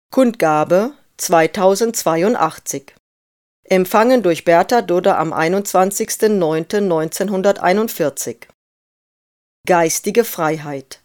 Kundgabe 2082. Empfangen durch Bertha Dudder am 21.09.1941. Geistige Freiheit.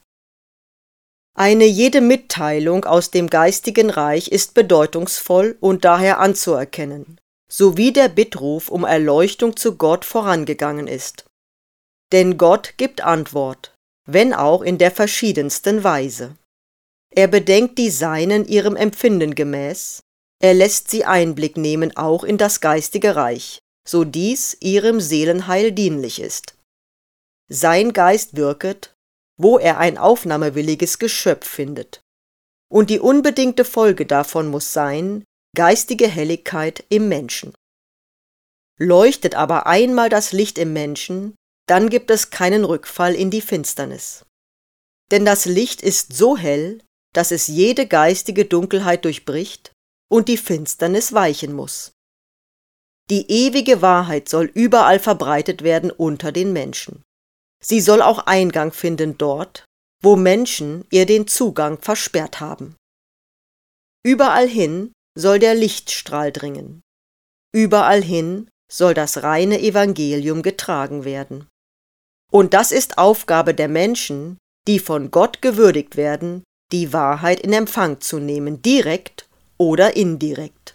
Eine jede Mitteilung aus dem geistigen Reich ist bedeutungsvoll und daher anzuerkennen, sowie der Bittruf um Erleuchtung zu Gott vorangegangen ist. Denn Gott gibt Antwort, wenn auch in der verschiedensten Weise. Er bedenkt die Seinen ihrem Empfinden gemäß, er lässt sie Einblick nehmen auch in das geistige Reich, so dies ihrem Seelenheil dienlich ist. Sein Geist wirket, wo er ein aufnahmewilliges Geschöpf findet. Und die unbedingte Folge davon muss sein, geistige Helligkeit im Menschen. Leuchtet aber einmal das Licht im Menschen, dann gibt es keinen Rückfall in die Finsternis. Denn das Licht ist so hell, dass es jede geistige Dunkelheit durchbricht und die Finsternis weichen muss. Die ewige Wahrheit soll überall verbreitet werden unter den Menschen. Sie soll auch Eingang finden dort, wo Menschen ihr den Zugang versperrt haben. Überall hin soll der Lichtstrahl dringen. Überall hin soll das reine Evangelium getragen werden. Und das ist Aufgabe der Menschen, die von Gott gewürdigt werden, die Wahrheit in Empfang zu nehmen, direkt oder indirekt.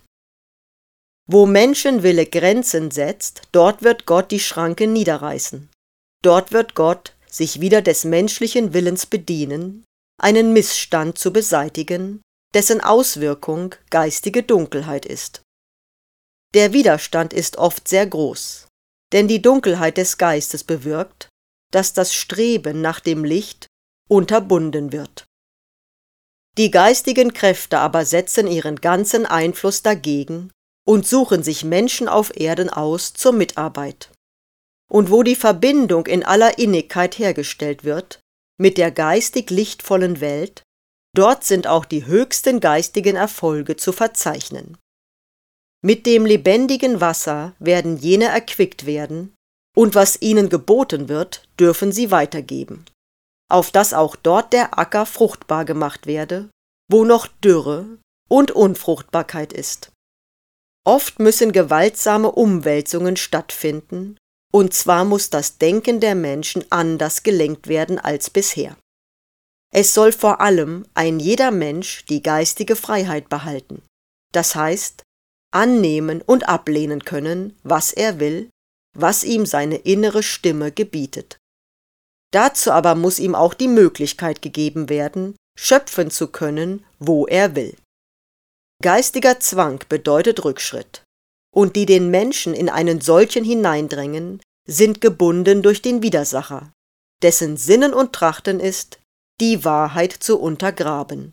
Wo Menschenwille Grenzen setzt, dort wird Gott die Schranken niederreißen. Dort wird Gott sich wieder des menschlichen Willens bedienen, einen Missstand zu beseitigen, dessen Auswirkung geistige Dunkelheit ist. Der Widerstand ist oft sehr groß, denn die Dunkelheit des Geistes bewirkt, dass das Streben nach dem Licht unterbunden wird. Die geistigen Kräfte aber setzen ihren ganzen Einfluss dagegen und suchen sich Menschen auf Erden aus zur Mitarbeit. Und wo die Verbindung in aller Innigkeit hergestellt wird, mit der geistig lichtvollen Welt, dort sind auch die höchsten geistigen Erfolge zu verzeichnen. Mit dem lebendigen Wasser werden jene erquickt werden, und was ihnen geboten wird, dürfen sie weitergeben, auf dass auch dort der Acker fruchtbar gemacht werde, wo noch Dürre und Unfruchtbarkeit ist. Oft müssen gewaltsame Umwälzungen stattfinden, und zwar muss das Denken der Menschen anders gelenkt werden als bisher. Es soll vor allem ein jeder Mensch die geistige Freiheit behalten, das heißt, annehmen und ablehnen können, was er will, was ihm seine innere Stimme gebietet. Dazu aber muss ihm auch die Möglichkeit gegeben werden, schöpfen zu können, wo er will. Geistiger Zwang bedeutet Rückschritt, und die den Menschen in einen solchen hineindrängen, sind gebunden durch den Widersacher, dessen Sinnen und Trachten ist, die Wahrheit zu untergraben.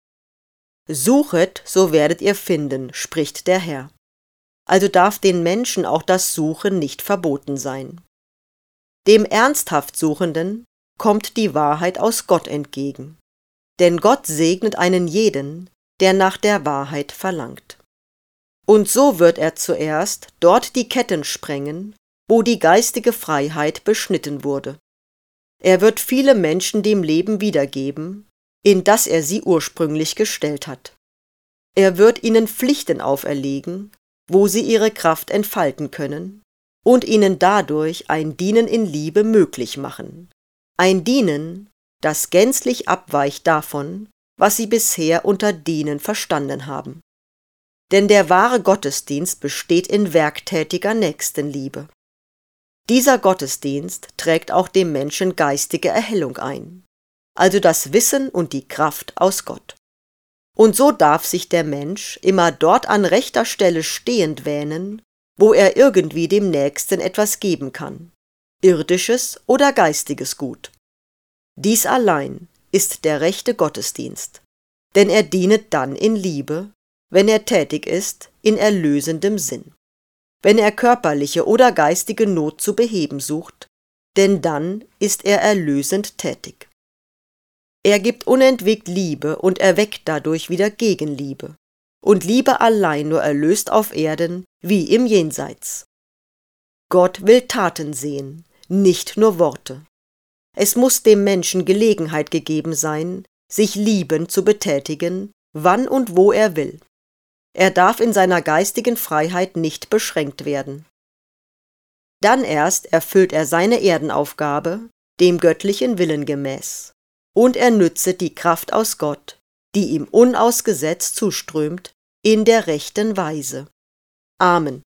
Suchet, so werdet ihr finden, spricht der Herr. Also darf den Menschen auch das Suchen nicht verboten sein. Dem ernsthaft Suchenden kommt die Wahrheit aus Gott entgegen, denn Gott segnet einen jeden, der nach der Wahrheit verlangt. Und so wird er zuerst dort die Ketten sprengen, wo die geistige Freiheit beschnitten wurde. Er wird viele Menschen dem Leben wiedergeben, in das er sie ursprünglich gestellt hat. Er wird ihnen Pflichten auferlegen, wo sie ihre Kraft entfalten können, und ihnen dadurch ein Dienen in Liebe möglich machen. Ein Dienen, das gänzlich abweicht davon, was sie bisher unter Dienen verstanden haben. Denn der wahre Gottesdienst besteht in werktätiger Nächstenliebe. Dieser Gottesdienst trägt auch dem Menschen geistige Erhellung ein, also das Wissen und die Kraft aus Gott. Und so darf sich der Mensch immer dort an rechter Stelle stehend wähnen, wo er irgendwie dem Nächsten etwas geben kann, irdisches oder geistiges Gut. Dies allein ist der rechte Gottesdienst, denn er dienet dann in Liebe, wenn er tätig ist in erlösendem Sinn, wenn er körperliche oder geistige Not zu beheben sucht, denn dann ist er erlösend tätig. Er gibt unentwegt Liebe und erweckt dadurch wieder Gegenliebe, und Liebe allein nur erlöst auf Erden wie im Jenseits. Gott will Taten sehen, nicht nur Worte. Es muss dem Menschen Gelegenheit gegeben sein, sich liebend zu betätigen, wann und wo er will. Er darf in seiner geistigen Freiheit nicht beschränkt werden. Dann erst erfüllt er seine Erdenaufgabe, dem göttlichen Willen gemäß, und er nütze die Kraft aus Gott, die ihm unausgesetzt zuströmt, in der rechten Weise. Amen.